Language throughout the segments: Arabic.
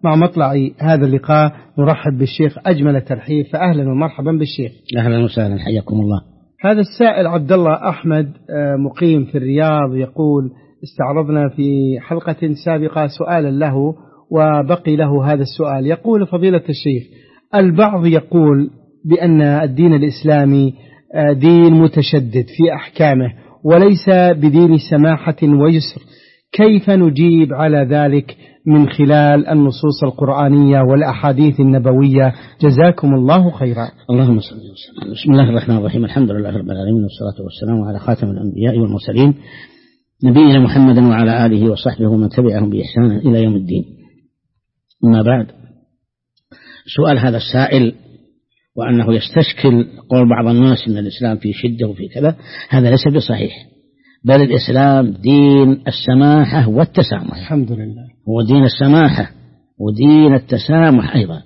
مع مطلع هذا اللقاء نرحب بالشيخ أجمل الترحيب، فأهلا ومرحبا بالشيخ. أهلا وسهلا، حياكم الله. هذا السائل عبد الله أحمد مقيم في الرياض يقول: استعرضنا في حلقة سابقة سؤالا له وبقي له هذا السؤال. يقول: فضيلة الشيخ، البعض يقول بأن الدين الإسلامي دين متشدد في أحكامه وليس بدين سماحة ويسر، كيف نجيب على ذلك من خلال النصوص القرآنية والأحاديث النبوية؟ جزاكم الله خيرا. اللهم صل وسلم. بسم الله الرحمن الرحيم، الحمد لله رب العالمين، والصلاة والسلام على خاتم الأنبياء والمرسلين نبينا محمد وعلى آله وصحبه ومن تبعهم بإحسان إلى يوم الدين. أما بعد، سؤال هذا السائل وأنه يستشكل قول بعض الناس أن الإسلام في شدة وفي كذا، هذا ليس بصحيح، بل الإسلام دين السماحة والتسامح. الحمد لله، هو دين السماحة ودين التسامح أيضا،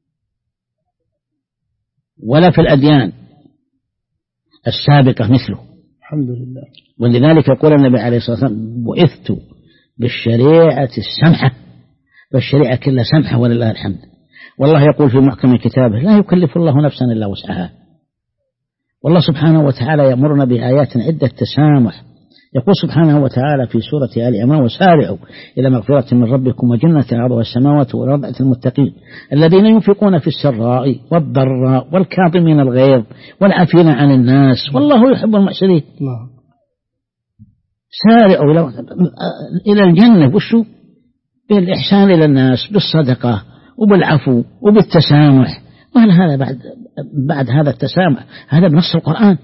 ولا في الأديان السابقة مثله. الحمد لله. ولذلك يقول النبي عليه الصلاة والسلام: بعثت بالشريعة السمحة، والشريعة كلها سمحة ولله الحمد. والله يقول في محكم كتابه: لا يكلف الله نفسا إلا وسعها. والله سبحانه وتعالى يأمرنا بآيات عدة تسامح. يقول سبحانه وتعالى في سورة آل عمران: وسارعوا إلى مغفرة من ربكم وجنة عرضها السماوات والأرض المتقين الذين ينفقون في السراء والضراء والكاظمين الغيظ والعافين عن الناس والله يحب المحسنين. سارعوا إلى الجنة، وشو؟ بالإحسان إلى الناس، بالصدقة وبالعفو وبالتسامح. وهل هذا بعد هذا التسامح؟ هذا بنص القرآن.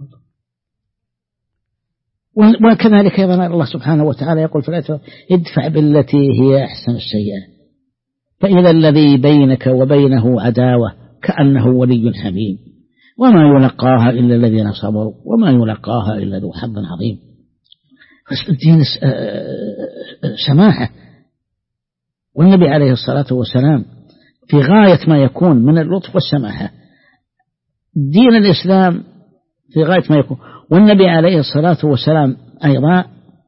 وكذلك أيضا الله سبحانه وتعالى يقول في الآية: ادفع بالتي هي أحسن السيئة فإذا الذي بينك وبينه عداوة كأنه ولي حميم وما يلقاها إلا الذين صبروا وما يلقاها إلا ذو حظ عظيم. الدين سماحة، والنبي عليه الصلاة والسلام في غاية ما يكون من اللطف والسماحة. دين الإسلام في غاية ما يكون، والنبي عليه الصلاة والسلام أيضا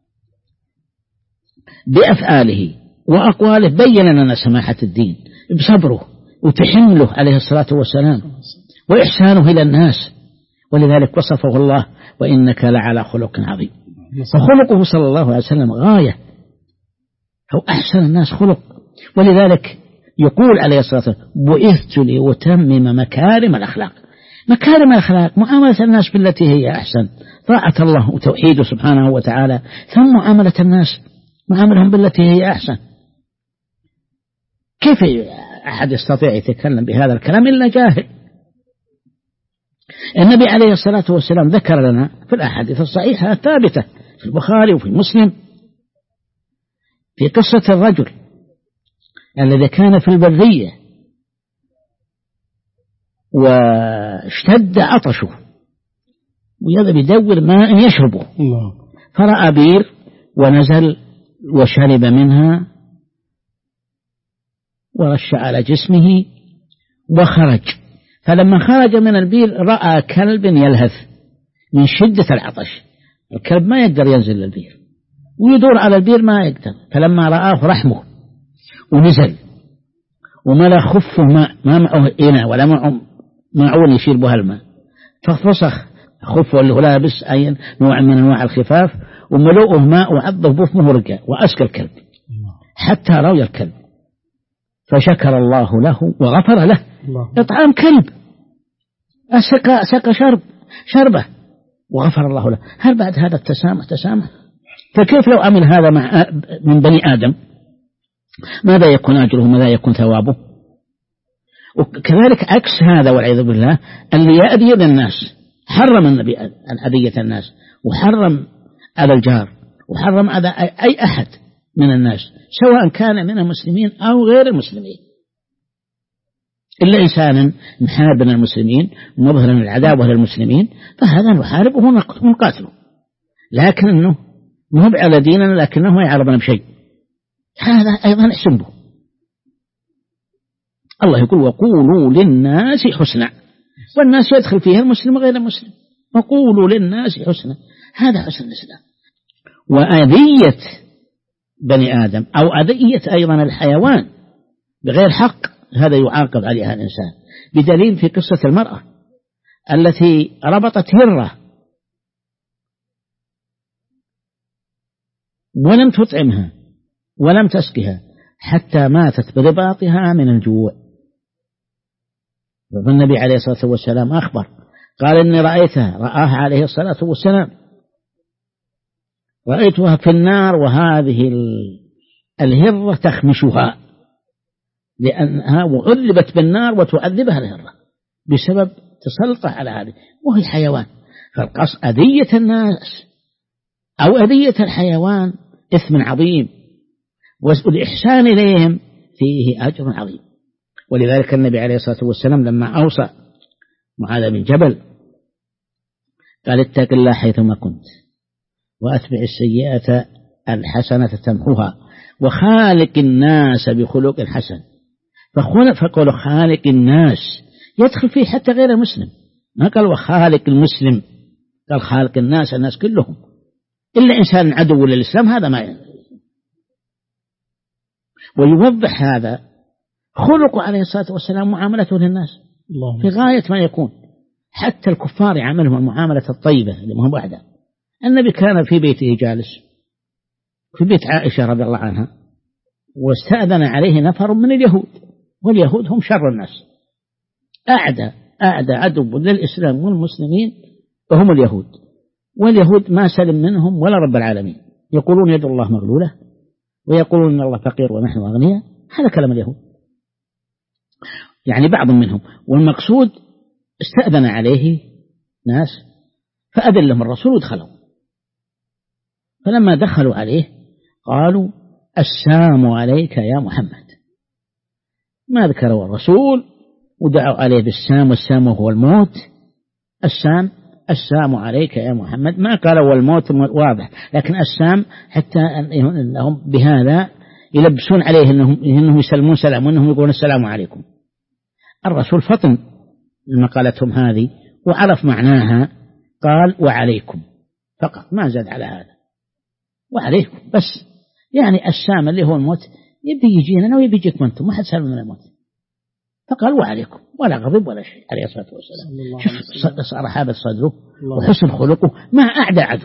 بأفعاله وأقواله بين لنا سماحة الدين بصبره وتحمله عليه الصلاة والسلام وإحسانه إلى الناس. ولذلك وصفه الله: وإنك لعلى خلق عظيم. فخلقه صلى الله عليه وسلم غاية، هو أحسن الناس خلق. ولذلك يقول عليه الصلاة والسلام: بعثت لأتمم مكارم الأخلاق. مكارم الأخلاق معاملة الناس بالتي هي أحسن، طاعة الله وتوحيده سبحانه وتعالى، ثم معاملة الناس معاملهم بالتي هي أحسن. كيف أحد يستطيع يتكلم بهذا الكلام إلا جاهل؟ النبي عليه الصلاة والسلام ذكر لنا في الأحاديث الصحيحة الثابتة في البخاري وفي مسلم في قصة الرجل الذي كان في البرية واشتد عطشه ويذهب يدور ماء يشربه، فرأى بير ونزل وشرب منها ورش على جسمه وخرج. فلما خرج من البير رأى كلب يلهث من شدة العطش. الكلب ما يقدر ينزل للبير ويدور على البير ما يقدر، فلما رآه رحمه ونزل وملا خفه ماء، ما معه إناء ولا معه معون يشيل بها الماء، ففسخ خفه اللي هو لابس أي نوع من أنواع الخفاف وملوءه ماء وعضه بفمه ورقة وأسكى الكلب حتى روي الكلب، فشكر الله له وغفر له. إطعام كلب سقى شربه وغفر الله له. هل بعد هذا التسامح تسامح؟ فكيف لو عمل هذا من بني آدم؟ ماذا يكون أجره؟ ماذا يكون ثوابه؟ وكذلك عكس هذا والعياذ بالله اللي يأذي الناس، حرم النبي عن أذية الناس وحرم على الجار وحرم على أي أحد من الناس سواء كان من المسلمين أو غير المسلمين، إلا إنسانا محاربا المسلمين مظهرا العداوة للمسلمين فهذا نحاربه ونقاتله، لكنه مو على ديننا لكنه ما يعرضنا بشيء، هذا أيضا حسنه. الله يقول: وقولوا للناس حسنا، والناس يدخل فيها المسلم وغير المسلم. وقولوا للناس حسنا، هذا حسن الإسلام. وأذية بني آدم أو أذية أيضا الحيوان بغير حق هذا يعاقب عليها الإنسان، بدليل في قصة المرأة التي ربطت هرة ولم تطعمها ولم تسقها حتى ماتت برباطها من الجوع. فالنبي عليه الصلاة والسلام أخبر قال إني رآها عليه الصلاة والسلام، رأيتها في النار وهذه الهرة تخمشها لأنها وعذبت بالنار وتعذبها الهرة بسبب تسلطها على هذه، وهي حيوان. فالقصد أذية الناس أو أذية الحيوان إثم عظيم، والإحسان إليهم فيه أجر عظيم. ولذلك النبي عليه الصلاة والسلام لما أوصى معاذ بن جبل قال اتق الله حيثما كنت وأتبع السيئة الحسنة تمحوها وخالق الناس بخلق حسن. فقال خالق الناس يدخل فيه حتى غير المسلم، ما قال وخالق المسلم، قال خالق الناس كلهم إلا إنسان عدو للإسلام هذا ما. ويوضح هذا خلقه عليه الصلاة والسلام معاملته للناس في غاية ما يكون، حتى الكفار يعاملهم المعاملة الطيبة اللي ما هو بعدها. النبي كان في بيته جالس في بيت عائشة رضي الله عنها، واستأذن عليه نفر من اليهود، واليهود هم شر الناس، أعدى عدو للإسلام والمسلمين وهم اليهود، واليهود ما سلم منهم ولا رب العالمين، يقولون يد الله مغلولة ويقولون إن الله فقير ونحن أغنياء، هذا كلام اليهود يعني بعض منهم. والمقصود استأذن عليه ناس فأذن لهم الرسول ودخلوا، فلما دخلوا عليه قالوا السلام عليك يا محمد، ما ذكروا الرسول ودعوا عليه بالسام، والسام هو الموت، السام عليك يا محمد، ما قالوا والموت واضح، لكن السام حتى أنهم بهذا يلبسون عليه إنهم يسلمون سلام وإنهم يقولون السلام عليكم. الرسول فطن لما قالتهم هذه وعرف معناها، قال وعليكم فقط، ما زاد على هذا، وعليكم بس، يعني السام اللي هو الموت يبي يجينا ويبي يجيكم أنتم، ما حد سلم من الموت، فقال وعليكم، ولا غضب ولا شيء عليه الصلاة والسلام. شوف رحابة صدره وحسن خلقه مع أعدى عدو.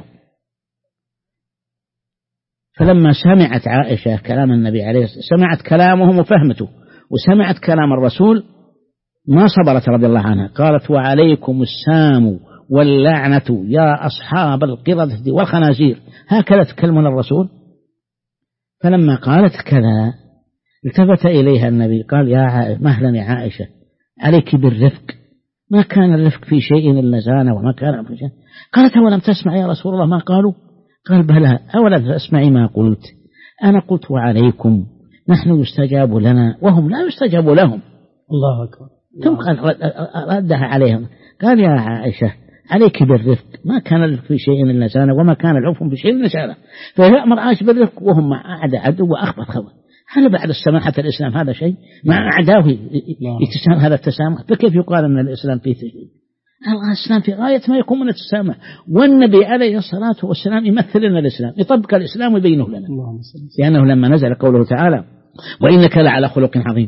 فلما سمعت عائشة كلام النبي عليه الصلاة والسلام، سمعت كلامهم وفهمته وسمعت كلام الرسول، ما صبرت رضي الله عنها، قالت وعليكم السام واللعنة يا أصحاب القردة والخنازير، هكذا تكلمون الرسول. فلما قالت كذا التفت إليها النبي قال يا مهلا يا عائشة عليك بالرفق، ما كان الرفق في شيء إلا زانه وما كان في شيء. قالت ولم تسمع يا رسول الله ما قالوا؟ قال بلى، أولا تسمعي ما قلت، أنا قلت وعليكم، نحن يستجاب لنا وهم لا يستجاب لهم. الله أكبر. ثم ردها عليهم قال يا عائشة عليك بالرفق، ما كان الرفق في شيء إلا زانه وما كان العف في شيء إلا زانه، فيأمر عائشة بالرفق وهم مع أعدى عدو وأخبث خبر. هل بعد السماحة الإسلام هذا شيء؟ مع أعداه يتسامح هذا التسامح، فكيف يقال أن الإسلام فيه تشديد؟ الإسلام في غاية ما يكون من التسامح، والنبي عليه الصلاة والسلام يمثل لنا الإسلام، يطبق الإسلام ويبينه لنا، لأنه لما نزل قوله تعالى وإنك لعلى خلق عظيم،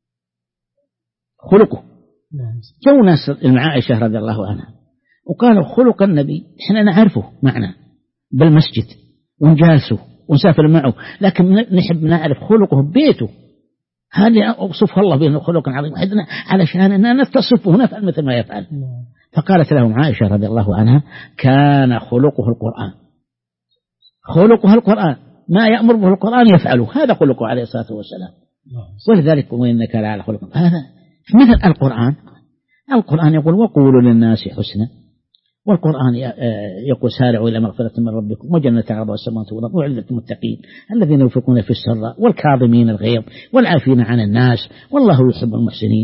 خلقه جو ناس عائشة رضي الله عنها وقالوا خلق النبي إحنا نعرفه معنا بالمسجد ونجالسه ونسافر معه، لكن نحب نعرف خلقه ببيته، هذا أوصفه الله بأنه خلق عظيم حدنا علشان أننا نتصفه ونفعل مثل ما يفعل. فقالت لهم عائشة رضي الله عنها كان خلقه القرآن، خلقه القرآن، ما يأمر به القرآن يفعله، هذا خلقه عليه الصلاة والسلام. ولذلك وإنك لعلى خلق، هذا مثل القرآن يقول وقولوا للناس حسنا، والقرآن يقول سارعوا إلى مغفرة من ربكم وجنة عرضها السماوات والأرض وأعدت للمتقين الذين ينفقون في السراء والكاظمين الغيظ والعافين عن الناس والله يحب المحسنين.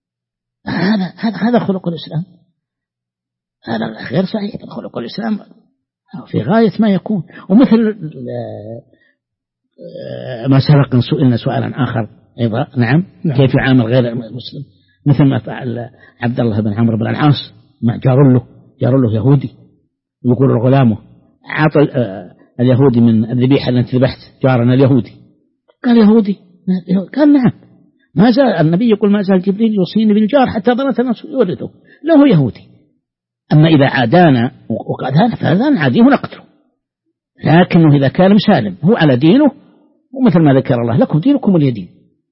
هذا خلق الإسلام، هذا غير صحيح. خلق الإسلام في غاية ما يكون. ومثل ما سبق سئلنا سؤالا آخر أيضا، نعم كيف يعامل غير المسلم، مثل ما فعل عبد الله بن عمرو بن العاص مع جار له يهودي، يقول الغلامه عطى اليهودي من الذبيحة التي ذبحت جارنا اليهودي، قال يهودي، قال نعم، ما زال النبي يقول ما زال جبريل يوصيني بالجار حتى ظننت أنه يورثه له يهودي. أما إذا عادانا وقد فهذا نعاديه ونقتله، لكنه إذا كان مسالم هو على دينه، ومثل ما ذكر الله لكم دينكم ولي دين.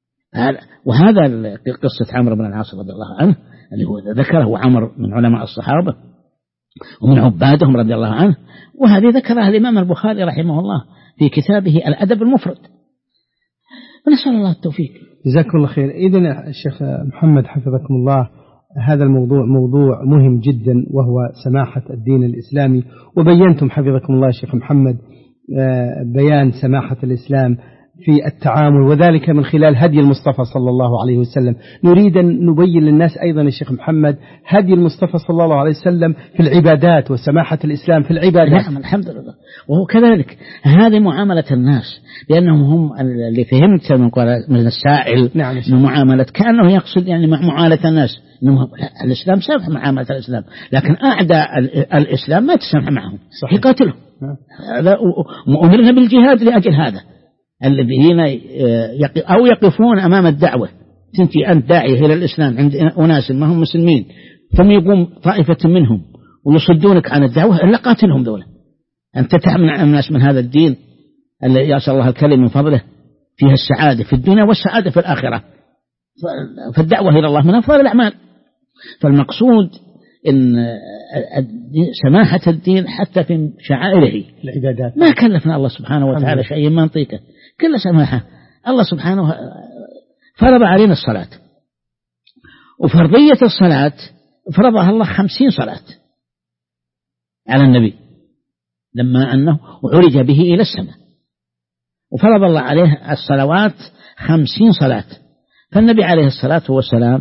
وهذا قصة عمرو بن العاص رضي الله عنه اللي هو ذكره عمر من علماء الصحابة ومن عبادهم رضي الله عنه، وهذه ذكرها الإمام البخاري رحمه الله في كتابه الأدب المفرد. ونسأل الله التوفيق. جزاكم الله خير. إذن الشيخ محمد حفظكم الله، هذا الموضوع موضوع مهم جدا وهو سماحة الدين الإسلامي، وبينتم حفظكم الله شيخ محمد بيان سماحة الإسلام في التعامل، وذلك من خلال هدي المصطفى صلى الله عليه وسلم. نريد أن نبين للناس أيضا الشيخ محمد هدي المصطفى صلى الله عليه وسلم في العبادات وسماحة الإسلام في العبادات. نعم الحمد لله. وهو كذلك هذه معاملة الناس، لأنهم هم اللي فهمت من السائل نعم من معاملة كأنه يقصد يعني معاملة الناس، إنه الإسلام سامح معاملة الإسلام، لكن أعداء الإسلام ما تسامح معهم، يقاتلهم. هذا أمرنا بالجهاد لأجل هذا. الذين أو يقفون أمام الدعوة، أنت داعية إلى الإسلام عند أناس ما هم مسلمين، ثم يقوم طائفة منهم ويصدونك عن الدعوة، إلا قاتلهم دولة. أنت تمنع الناس من هذا الدين الذي يسأل الله الكريم من فضله فيها السعادة في الدنيا والسعادة في الآخرة. فالدعوة إلى الله من أفضل الأعمال. فالمقصود إن سماحة الدين حتى في شعائره العبادات، ما كلفنا الله سبحانه وتعالى شيء ما نطيقه، كل سماحة. الله سبحانه فرض علينا الصلاة، وفرضية الصلاة فرضها الله 50 صلاة على النبي لما أنه عرج به إلى السماء، وفرض الله عليه الصلوات 50 صلاة. فالنبي عليه الصلاة والسلام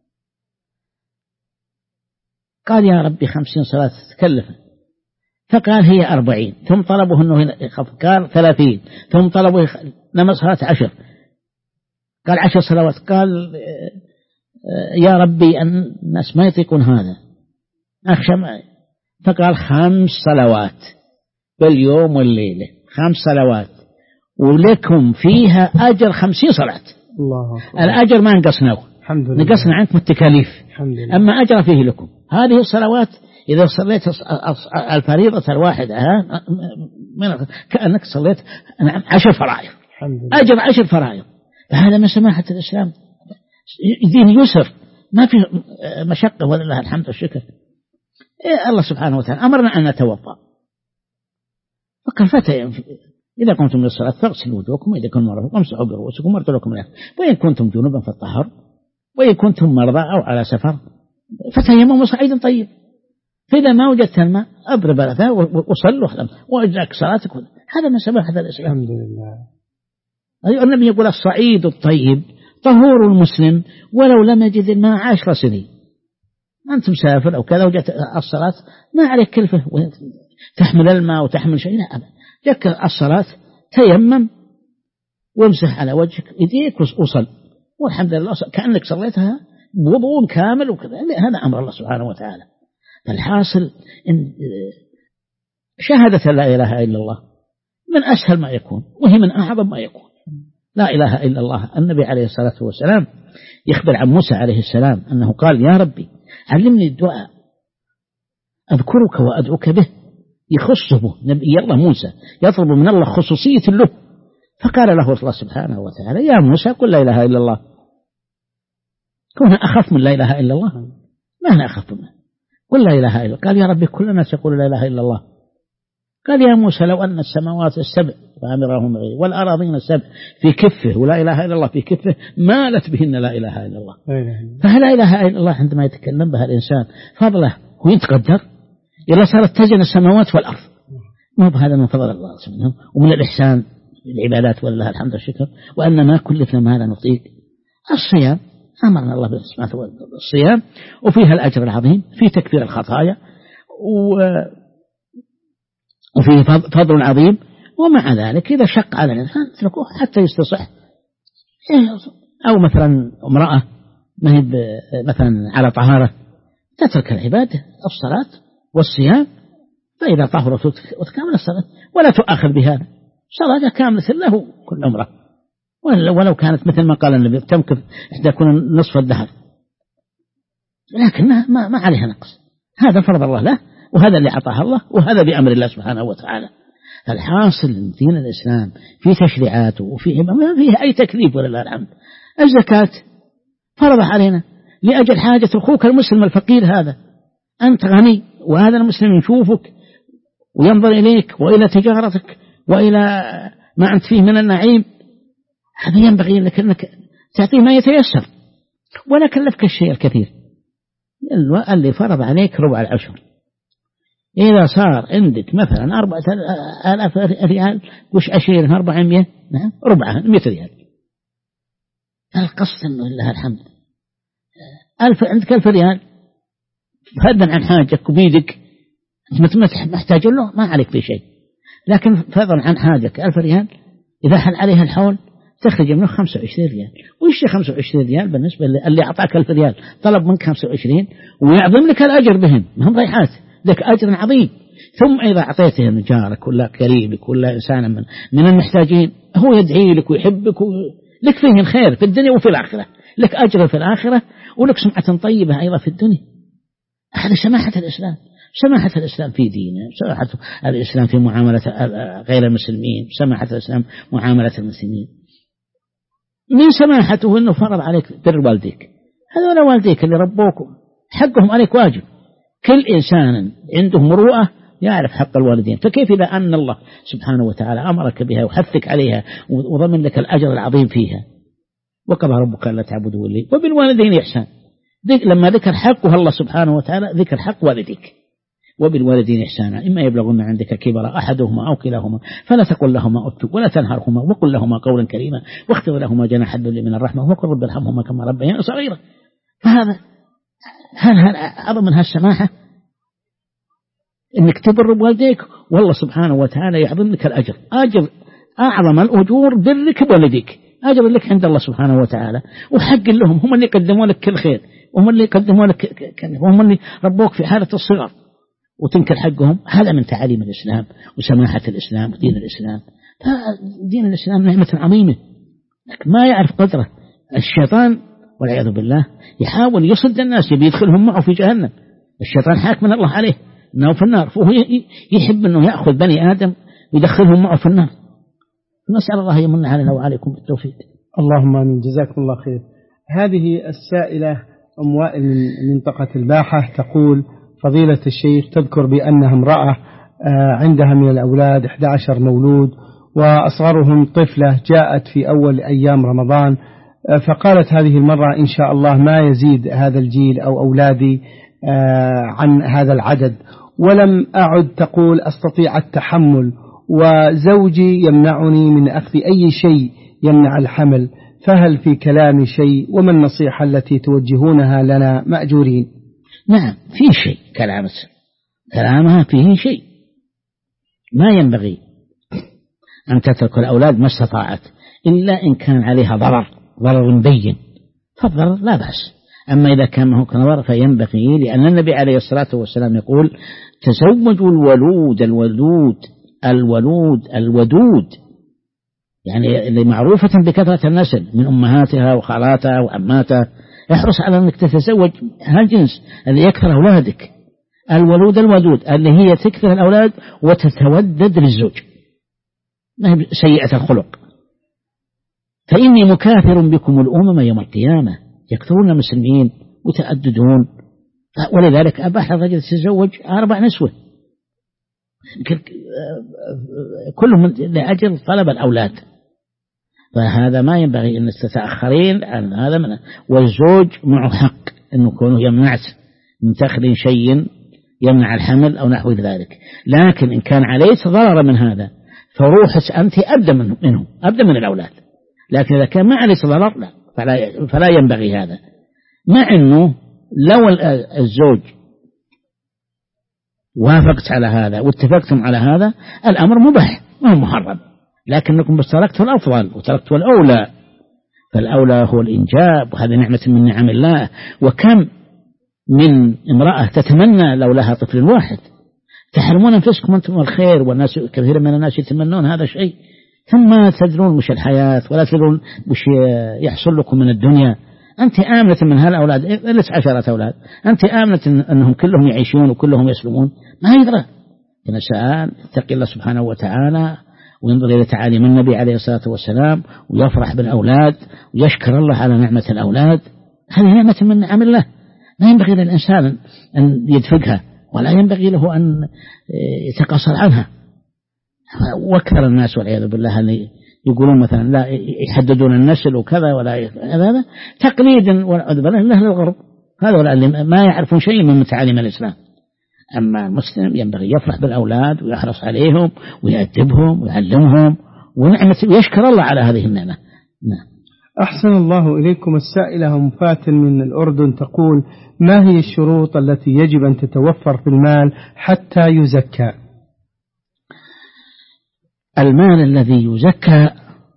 قال يا ربي 50 صلاة تكلف، فقال هي 40، ثم طلبوا أنه يخف، قال 30، ثم طلبوا نما صلاة 10، قال 10 صلوات، قال يا ربي الناس ما يطيقون هذا أخشى معي، فقال 5 صلوات باليوم والليلة، 5 صلوات ولكم فيها أجر 50 صلاة. الله الأجر ما نقصناه، نقصنا عنكم التكاليف، أما أجر فيه لكم. هذه الصلوات إذا صليت الفريضة الواحدة كأنك صليت 10 فرائض، أجر 10 فرائض. فهذا من سماحة الإسلام، دين يسر ما في مشقة، ولله الحمد والشكر. الله سبحانه وتعالى أمرنا أن نتوضأ، فقال إذا قمتم للصلاة فاغسلوا وجوهكم وإذا كنتم مرضى فامسحوا برؤوسكم وارجلكم إلى وإن كنتم جنبا فاطهروا وإن كنتم مرضى أو على سفر فتيمموا صعيدا طيب، فإذا ما وجدت الماء أضرب على وصلوا وأجزاك صلاتك. هذا من سماحة الإسلام. الحمد لله. النبي يقول الصعيد الطيب طهور المسلم ولو لم يجد الماء 10 سنين. أنت مسافر أو كذا وجدت الصلاة ما عليك كلفة تحمل الماء وتحمل شيء، لا أبدا، جاك الصلاة تيمم وامسح على وجهك يديك وصل، والحمد لله كأنك صليتها بوضوء كامل وكذا. هذا أمر الله سبحانه وتعالى. فالحاصل إن شهادة لا إله إلا الله من أسهل ما يكون وهي من أعظم ما يكون. لا إله إلا الله. النبي عليه الصلاة والسلام يخبر عن موسى عليه السلام أنه قال يا ربي علمني الدعاء أذكرك وأدعوك به، يخصه به نبي الله موسى، يطلب من الله خصوصية له. فقال له الله سبحانه وتعالى يا موسى قل لا إله إلا الله. كونها أخف من لا إله إلا الله؟ ما أنا أخف منه، قل لا إله إلا الله. قال يا ربي كل الناس يقول لا إله إلا الله. قال يا موسى لو أن السماوات السبع فأمرهم غير والأراضين السبع في كفه ولا إله إلا الله في كفه مالت بهن لا إله إلا الله. فلا إله إلا الله عندما يتكلم بها الإنسان فضله ويتقدر إلا صارت تزن السماوات والأرض. ما بهذا من فضل الله سبحانه ومن الإحسان العبادات ولله الحمد والشكر. وأن ما كلفنا ما لا نطيق. الصيام أمرنا الله بالصيام وفيها الأجر العظيم في تكفير الخطايا وفيه فضل عظيم. ومع ذلك إذا شق على الإنسان اتركوه حتى يستصح. أو مثلا امرأة ما هي مثلا على طهارة تترك العبادة الصلاة والصيام فإذا طهرت وتكمل الصلاة ولا تؤاخذ بهذا صلاة كاملة له كل عمره ولو كانت مثل ما قال النبي تمكث إحدى تكون نصف الدهر، لكنها ما عليها نقص. هذا فرض الله له، وهذا اللي أعطاه الله، وهذا بأمر الله سبحانه وتعالى. الحاصل دين الإسلام في تشريعاته وفيه ما فيه أي تكليف ولله الحمد. الزكاة فرض علينا لأجل حاجة أخوك المسلم الفقير، هذا أنت غني وهذا المسلم يشوفك وينظر إليك وإلى تجارتك وإلى ما أنت فيه من النعيم، هذا ينبغي لك أنك تعطيه ما يتيسر ولا كلفك الشيء الكثير. اللي فرض عليك ربع العشر. إذا صار عندك مثلا 4000 ريال وش 20 400 ربعها 100 ريال، القصد أنه لله الحمد 1000 عندك 1000 ريال فضلا عن حاجك وبيدك أنت محتاج له ما عليك في شيء، لكن فضلا عن حاجك 1000 ريال إذا حل عليها الحول تخرج منه 25 ريال. وش 25 ريال بالنسبة اللي أعطاك 1000 ريال طلب منك 25 ويعظم لك الأجر بهم، ما هم ضيحات، لك أجر عظيم. ثم إذا أعطيته جارك ولا قريبك ولا إنسان من المحتاجين هو يدعي لك ويحبك لك فيه الخير في الدنيا وفي الآخرة، لك أجر في الآخرة ولك سمعة طيبة أيضا في الدنيا. هذا سماحة الإسلام، سماحة الإسلام في دينه، سماحة الإسلام في معاملة غير المسلمين، سماحة الإسلام معاملة المسلمين. من سماحته أنه فرض عليك بر والديك، هذول والديك اللي ربوكم حقهم عليك واجب. كل إنسان عنده مروءة يعرف حق الوالدين، فكيف إذا أن الله سبحانه وتعالى أمرك بها وحثك عليها وضمن لك الأجر العظيم فيها. وقضى ربك ألا تعبدوا إلا إياه وبالوالدين إحسان. لما ذكر حقه الله سبحانه وتعالى ذكر حق والديك. وبالوالدين إحسانا إما يبلغن عندك كبر أحدهما أو كلاهما فلا تقل لهما أف ولا تنهرهما وقل لهما قولا كريما واخفض لهما جناح الذل من الرحمة وقل رب ارحمهما كما ربياني صغيرا. فهذا هل أعظم من هالسماحة إنك تبر بوالديك، والله سبحانه وتعالى يعظم لك الأجر، أجر أعظم الأجور برك بوالديك، أجر لك عند الله سبحانه وتعالى، وحق لهم هم اللي قدموا لك كل خير، هم اللي قدموا لك هم اللي ربوك في حالة الصغر وتنكر حقهم. هذا من تعاليم الإسلام وسماحة الإسلام ودين الإسلام. دين الإسلام نعمة عظيمة لكن ما يعرف قدره. الشيطان والعياذ بالله يحاول يصد الناس يبي يدخلهم معه في جهنم. الشيطان حاكم الله عليه أنه في النار، فهو يحب أنه يأخذ بني آدم ويدخلهم معه في النار. نسأل الله يمن علينا وعليكم بالتوفيق. اللهم آمين. جزاكم الله خير. هذه السائلة أم وائل من منطقة الباحة تقول: فضيلة الشيخ، تذكر بأنها امرأة عندها من الأولاد 11 مولود وأصغرهم طفلة جاءت في أول أيام رمضان، فقالت هذه المرة إن شاء الله ما يزيد هذا الجيل أو أولادي عن هذا العدد، ولم أعد تقول أستطيع التحمل، وزوجي يمنعني من أخذ أي شيء يمنع الحمل، فهل في كلام شيء؟ وما النصيحة التي توجهونها لنا مأجورين؟ نعم في شيء، كلامها فيه شيء. ما ينبغي أن تترك الأولاد ما استطاعت إلا إن كان عليها ضرر مبين، فالضرر لا بأس. أما إذا كان هو ضرر فينبغي، لأن النبي عليه الصلاة والسلام يقول: تزوجوا الولود الودود، يعني اللي معروفة بكثرة النسل من أمهاتها وخالاتها وعماتها، احرص على أنك تتزوج هالجنس اللي يكثر أولادك، الولود الودود اللي هي تكثر الأولاد وتتودد للزوج، ما هي سيئة الخلق. فإني مكاثر بكم الأمم يوم القيامة، يكثرون المسلمين وتأددون، ولذلك أباح الرجل يتزوج 4 نسوة كلهم لأجل طلب الأولاد. فهذا ما ينبغي أن تتأخرين عن هذا منه. والزوج معه حق أنه يكون يمنعك من تأخذ شيء يمنع الحمل أو نحو ذلك، لكن إن كان عليك ضرر من هذا فروحك أنت أبدأ من الأولاد. لكن إذا كان ما عليك ضرر لا، فلا ينبغي هذا. مع أنه لو الزوج وافقت على هذا واتفقتم على هذا الأمر مباح ما هو محرم، لكنكم بس تركتوا الأفضل وتركتوا الأولى، فالأولى هو الإنجاب، وهذه نعمة من نعم الله. وكم من امرأة تتمنى لو لها طفل واحد، تحرمون أنفسكم أنتم الخير، والناس كثير من الناس يتمنون هذا الشيء، ثم تدرون مش الحياة ولا تدرون مش يحصل لكم من الدنيا. أنت آمنة من هالأولاد لس 10 أولاد، أنت آمنة أنهم كلهم يعيشون وكلهم يسلمون؟ ما يدرى. الإنسان يتقي الله سبحانه وتعالى وينظر إلى تعاليم النبي عليه الصلاة والسلام ويفرح بالأولاد ويشكر الله على نعمة الأولاد. هذه نعمة من نعم الله، ما ينبغي للإنسان أن يدفقها ولا ينبغي له أن يتقصر عنها. وأكثر الناس والعياذ بالله اللي يقولون مثلا لا يحددون النسل وكذا ولا هذا تقليدا والعياذ بالله للغرب، هذا اللي ما يعرفون شيء من تعاليم الإسلام. أما المسلم ينبغي يفرح بالأولاد ويحرص عليهم ويأدبهم ويعلمهم ويشكر الله على هذه النعمة. نعم. أحسن الله إليكم. السائلة أم فاتن من الأردن تقول: ما هي الشروط التي يجب أن تتوفر في المال حتى يزكى؟ المال الذي يزكى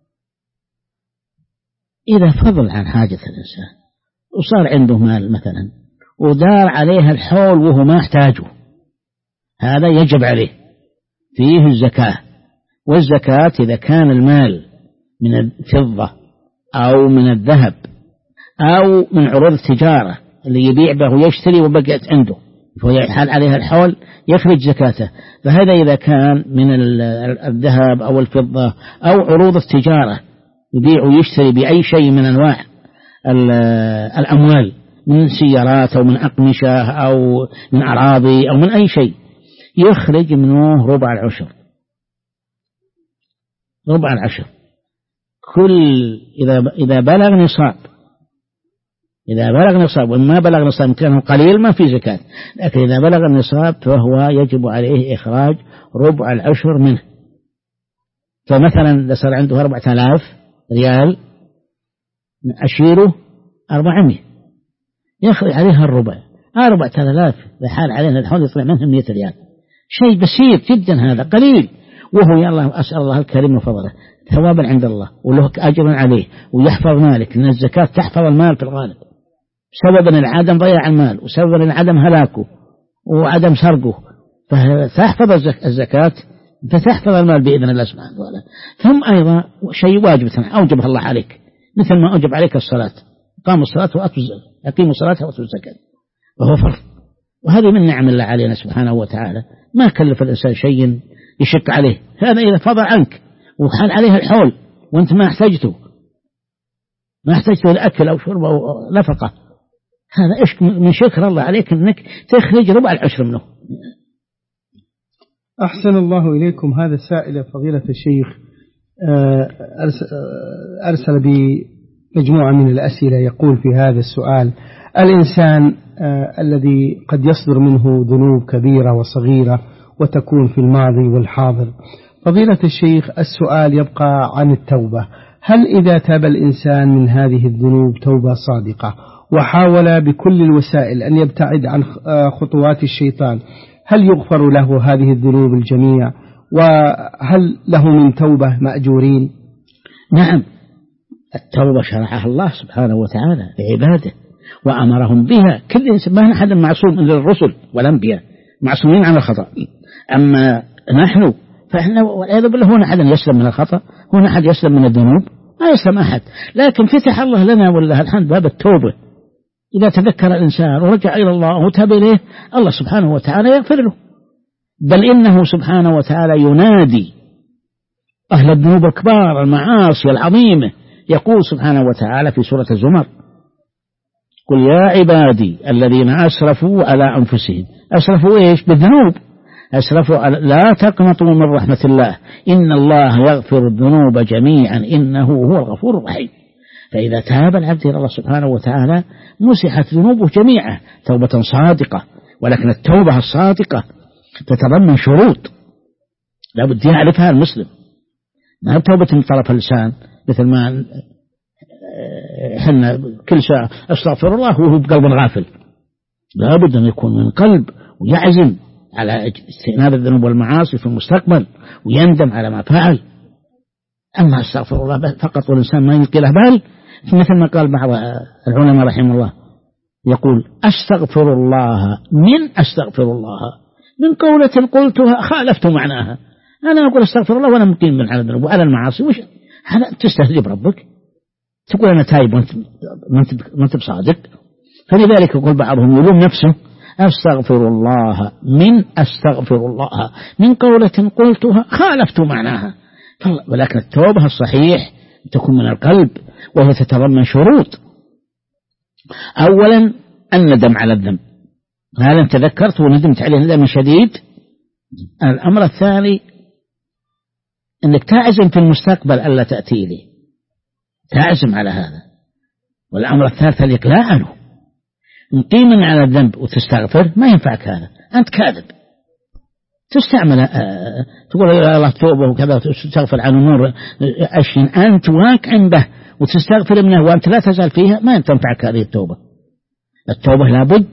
إذا فضل عن حاجة الإنسان وصار عنده مال مثلا ودار عليها الحول وهو ما يحتاجه، هذا يجب عليه فيه الزكاة. والزكاة إذا كان المال من الفضة أو من الذهب أو من عروض التجارة اللي يبيع به ويشتري وبقيت عنده فيحال عليها الحول يخرج زكاته. فهذا إذا كان من الذهب أو الفضة أو عروض التجارة يبيع ويشتري بأي شيء من أنواع الأموال من سيارات أو من أقمشة أو من أراضي أو من أي شيء يخرج منه ربع العشر. ربع العشر كل إذا بلغ نصاب، إذا بلغ نصاب، وما بلغ نصاب كان قليل ما في زكاة، لكن إذا بلغ النصاب فهو يجب عليه إخراج ربع العشر منه. فمثلا إذا صار عنده 4000 ريال أشيره 400 يخرج عليها الربع. 4000 بحال علينا الحول يطلع منهم 100 ريال، شيء بسيط جدا، هذا قليل، وهو يا الله أسأل الله الكريم وفضله ثوابا عند الله وله أجر عليه ويحفظ مالك، لأن الزكاة تحفظ المال في الغالب سببا العدم ضياع المال وسببا العدم هلاكه وعدم سرقه، فتحفظ الزكاة فتحفظ المال بإذن الله سبحانه وتعالى. ثم أيضا شيء واجب أوجبه الله عليك مثل ما أوجب عليك الصلاة، قاموا الصلاة وأتوا الزكاة، أقيموا الصلاة وأتوا الزكاة، وهو فرض. وهذه من نعم الله علينا سبحانه وتعالى، ما كلف الإنسان شيء يشك عليه. هذا إذا فضل عنك وحال عليه الحول وأنت ما احتاجته لأكل أو شرب أو نفقة، هذا إيش من شكر الله عليك أنك تخرج ربع العشر منه. أحسن الله إليكم. هذا السائل فضيلة الشيخ أرسل بمجموعة من الأسئلة، يقول في هذا السؤال: الإنسان الذي قد يصدر منه ذنوب كبيرة وصغيرة وتكون في الماضي والحاضر، فضيلة الشيخ السؤال يبقى عن التوبة. هل إذا تاب الإنسان من هذه الذنوب توبة صادقة وحاول بكل الوسائل أن يبتعد عن خطوات الشيطان، هل يغفر له هذه الذنوب الجميع؟ وهل له من توبة مأجورين؟ نعم، التوبة شرعها الله سبحانه وتعالى لعباده وأمرهم بها. كل إنسان، ما أحد معصوم من الرسل والأنبياء معصومين عن الخطأ، أما نحن فإحنا والعياذ بالله هنا أحد يسلم من الخطأ، هنا أحد يسلم من الذنوب، ما يسلم أحد. لكن فتح الله لنا والله الحمد باب التوبة، إذا تذكر الإنسان ورجع إلى الله وتاب إليه الله سبحانه وتعالى يغفر له. بل إنه سبحانه وتعالى ينادي أهل الذنوب الكبار المعاصي العظيمة، يقول سبحانه وتعالى في سورة الزمر: قل يا عبادي الذين أسرفوا على أنفسهم. أسرفوا إيش؟ بالذنوب. أسرفوا لا تقنطوا من رحمة الله إن الله يغفر الذنوب جميعا إنه هو الغفور الرحيم. فإذا تاب العبد إلى الله سبحانه وتعالى مسحت ذنوبه جميعا توبة صادقة. ولكن التوبة الصادقة تتضمن شروط لابد يعرفها المسلم، ما توبة من طرف اللسان مثل ما حنا كل ساعة أستغفر الله وهو بقلب غافل. لابد أن يكون من قلب ويعزم على استئناب الذنوب والمعاصي في المستقبل ويندم على ما فعل. أما أستغفر الله فقط والإنسان ما يلقي له بال، مثل ما قال بعض العلماء رحمه الله يقول: أستغفر الله من أستغفر الله من قولة قلتها خالفت معناها. أنا أقول استغفر الله وأنا مقيم من على الذنوب وعلى المعاصي، وش هذا؟ تستهزئ بربك، تقول أنا تايب وأنت بصادق. فلذلك يقول بعضهم يلوم نفسه: أستغفر الله من قولة قلتها خالفت معناها. ولكن التوبة الصحيح تكون من القلب، وهي تتضمن شروط. أولا الندم على الذنب، هذا أنت تذكرت وندمت عليه ندم شديد. الأمر الثاني أنك تعزم في المستقبل ألا تأتي لي، تعزم على هذا. والأمر الثالث الإقلاع عنه. مقيما على الذنب وتستغفر ما ينفعك هذا، أنت كاذب. تستعمل تقول يا الله توبة وكذا وتستغفر عن أمور أشياء أنت واقع به وتستغفر منه وأنت لا تزال فيها، ما تنفعك هذه التوبة. التوبة لابد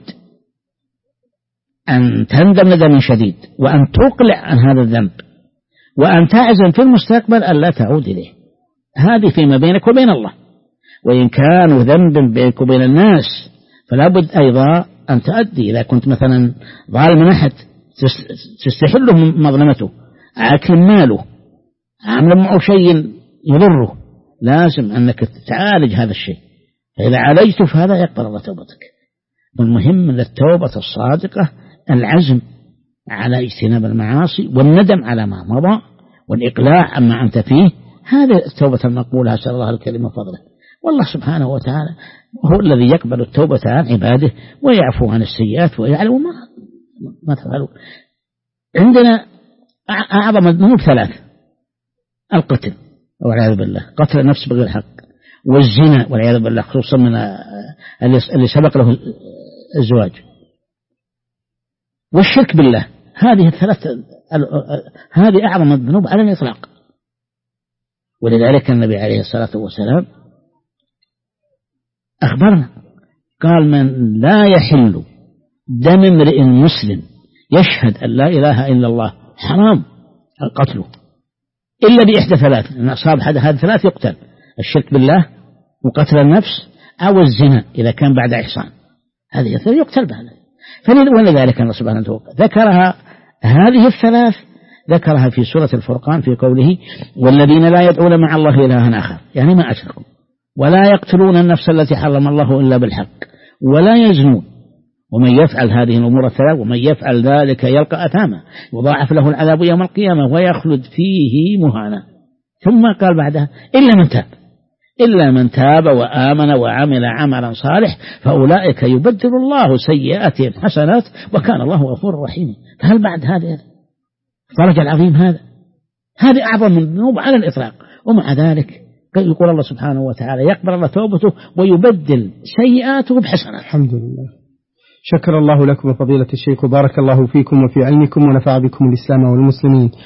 أن تندم ندم شديد، وأن تقلع عن هذا الذنب، وأن تعزم في المستقبل ألا تعود إليه. هذه فيما بينك وبين الله. وإن كانوا ذنب بينك وبين الناس فلا بد أيضا أن تؤدي. إذا كنت مثلا ظالم أحد تستحله من مظلمته، أكل ماله، عمل معه شيء يضره، لازم أنك تعالج هذا الشيء. فإذا عالجت فهذا يقبل الله توبتك. والمهم من التوبة الصادقة العزم على اجتناب المعاصي والندم على ما مضى والإقلاع عما أنت فيه. هذه التوبة المقبولة، أسأل الله الكريم وفضله. والله سبحانه وتعالى هو الذي يقبل التوبة عن عباده ويعفو عن السيئات ويعلم ما تفعلوا. عندنا أعظم الذنوب 3: القتل والعياذ بالله، قتل النفس بغير حق، والزنا والعياذ بالله، خصوصا من اللي سبق له الزواج، والشرك بالله. هذه الثلاث هذه أعظم الذنوب على الإطلاق. ولذلك النبي عليه الصلاة والسلام أخبرنا قال: من لا يحل دم امرئ مسلم يشهد أن لا إله إلا الله حرام قتله إلا بإحدى 3. إن أصاب أحد هذه 3 يقتل: الشرك بالله، وقتل النفس، أو الزنا إذا كان بعد إحصان. هذه 3 يقتل بها. ولذلك الله سبحانه وتعالى ذكرها هذه 3 ذكرها في سورة الفرقان في قوله: والذين لا يدعون مع الله إلها آخر، يعني ما أشركوا، ولا يقتلون النفس التي حرم الله إلا بالحق، ولا يزنون، ومن يفعل هذه الأمور 3 ومن يفعل ذلك يلقى أثاما يضاعف له العذاب يوم القيامة ويخلد فيه مهانا. ثم قال بعدها: إلا من تاب وآمن وعمل عملا صالح فأولئك يبدل الله سيئاتهم حسنات وكان الله غفورا رحيما. فهل بعد هذا الفرج العظيم هذه أعظم الذنوب على الإطلاق، ومع ذلك يقول الله سبحانه وتعالى يقبل الله توبته ويبدل سيئاته بحسنات. الحمد لله. شكر الله لكم فضيلة الشيخ وبارك الله فيكم وفي علمكم ونفع بكم الإسلام والمسلمين.